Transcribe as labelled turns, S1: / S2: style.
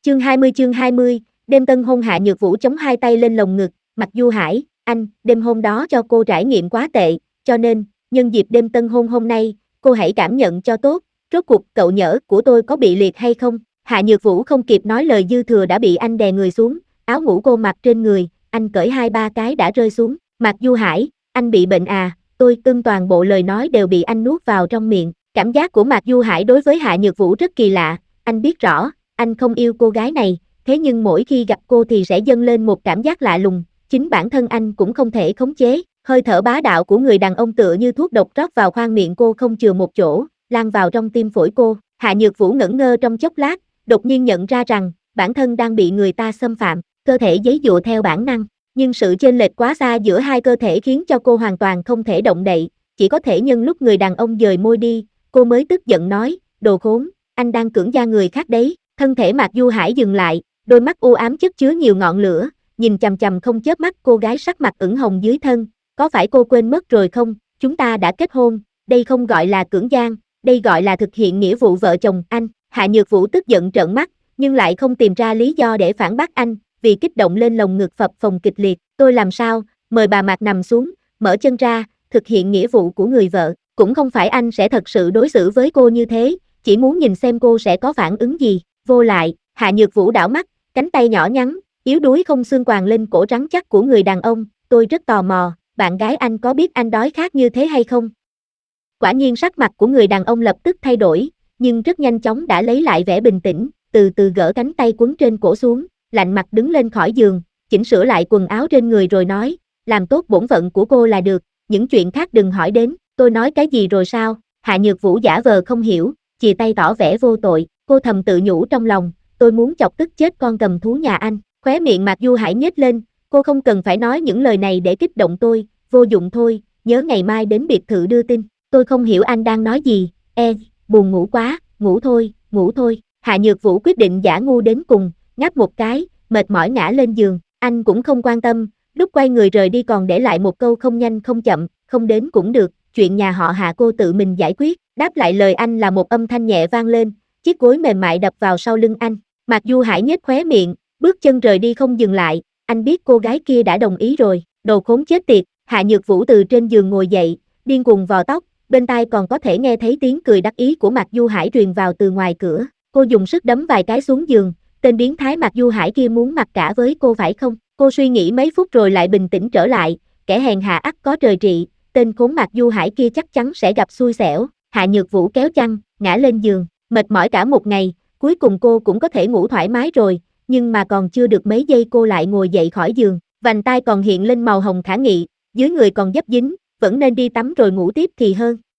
S1: Chương 20, đêm tân hôn. Hạ Nhược Vũ chống hai tay lên lồng ngực, Mạc Du Hải, anh, đêm hôm đó cho cô trải nghiệm quá tệ, cho nên, nhân dịp đêm tân hôn hôm nay, cô hãy cảm nhận cho tốt, rốt cuộc cậu nhỡ của tôi có bị liệt hay không? Hạ Nhược Vũ không kịp nói lời dư thừa đã bị anh đè người xuống, áo ngủ cô mặc trên người, anh cởi 2-3 cái đã rơi xuống. Mạc Du Hải, anh bị bệnh à? Tôi toàn bộ lời nói đều bị anh nuốt vào trong miệng. Cảm giác của Mạc Du Hải đối với Hạ Nhược Vũ rất kỳ lạ, anh biết rõ, anh không yêu cô gái này, thế nhưng mỗi khi gặp cô thì sẽ dâng lên một cảm giác lạ lùng, chính bản thân anh cũng không thể khống chế. Hơi thở bá đạo của người đàn ông tựa như thuốc độc rót vào khoang miệng cô không chừa một chỗ, lan vào trong tim phổi cô. Hạ Nhược Vũ ngẩn ngơ trong chốc lát, đột nhiên nhận ra rằng, bản thân đang bị người ta xâm phạm, cơ thể giãy giụa theo bản năng. Nhưng sự chênh lệch quá xa giữa hai cơ thể khiến cho cô hoàn toàn không thể động đậy, chỉ có thể nhân lúc người đàn ông dời môi đi, cô mới tức giận nói, đồ khốn, anh đang cưỡng gia người khác đấy. Thân thể Mạc Du Hải dừng lại, đôi mắt u ám chất chứa nhiều ngọn lửa, nhìn chằm chằm không chớp mắt cô gái sắc mặt ửng hồng dưới thân. Có phải cô quên mất rồi không, chúng ta đã kết hôn, đây không gọi là cưỡng gian, đây gọi là thực hiện nghĩa vụ vợ chồng anh. Hạ Nhược Vũ tức giận trợn mắt, nhưng lại không tìm ra lý do để phản bác anh, vì kích động lên lồng ngực phập phồng kịch liệt. Tôi làm sao, mời bà Mạc nằm xuống, mở chân ra, thực hiện nghĩa vụ của người vợ, cũng không phải anh sẽ thật sự đối xử với cô như thế, chỉ muốn nhìn xem cô sẽ có phản ứng gì. Vô lại, Hạ Nhược Vũ đảo mắt, cánh tay nhỏ nhắn, yếu đuối không xương quàng lên cổ rắn chắc của người đàn ông, tôi rất tò mò, bạn gái anh có biết anh đói khát như thế hay không? Quả nhiên sắc mặt của người đàn ông lập tức thay đổi, nhưng rất nhanh chóng đã lấy lại vẻ bình tĩnh, từ từ gỡ cánh tay quấn trên cổ xuống, lạnh mặt đứng lên khỏi giường, chỉnh sửa lại quần áo trên người rồi nói, làm tốt bổn phận của cô là được, những chuyện khác đừng hỏi đến. Tôi nói cái gì rồi sao? Hạ Nhược Vũ giả vờ không hiểu, chìa tay tỏ vẻ vô tội, cô thầm tự nhủ trong lòng, tôi muốn chọc tức chết con cầm thú nhà anh. Khóe miệng Mạc Du Hải nhếch lên, cô không cần phải nói những lời này để kích động tôi, vô dụng thôi, nhớ ngày mai đến biệt thự đưa tin. Tôi không hiểu anh đang nói gì, buồn ngủ quá, ngủ thôi. Hạ Nhược Vũ quyết định giả ngu đến cùng, ngáp một cái, mệt mỏi ngã lên giường, anh cũng không quan tâm, lúc quay người rời đi còn để lại một câu không nhanh không chậm, không đến cũng được, chuyện nhà họ Hạ cô tự mình giải quyết. Đáp lại lời anh là một âm thanh nhẹ vang lên, chiếc gối mềm mại đập vào sau lưng anh. Mạc Du Hải nhếch khóe miệng, bước chân rời đi không dừng lại, anh biết cô gái kia đã đồng ý rồi, đồ khốn chết tiệt. Hạ Nhược Vũ từ trên giường ngồi dậy, điên cuồng vò tóc, bên tai còn có thể nghe thấy tiếng cười đắc ý của Mạc Du Hải truyền vào từ ngoài cửa. Cô dùng sức đấm vài cái xuống giường, tên biến thái Mạc Du Hải kia muốn mặc cả với cô phải không? Cô suy nghĩ mấy phút rồi lại bình tĩnh trở lại, kẻ hèn hạ ắt có trời trị, tên khốn Mạc Du Hải kia chắc chắn sẽ gặp xui xẻo. Hạ Nhược Vũ kéo chăn, ngã lên giường, mệt mỏi cả một ngày, cuối cùng cô cũng có thể ngủ thoải mái rồi, nhưng mà còn chưa được mấy giây cô lại ngồi dậy khỏi giường, vành tai còn hiện lên màu hồng khả nghị, dưới người còn dấp dính, vẫn nên đi tắm rồi ngủ tiếp thì hơn.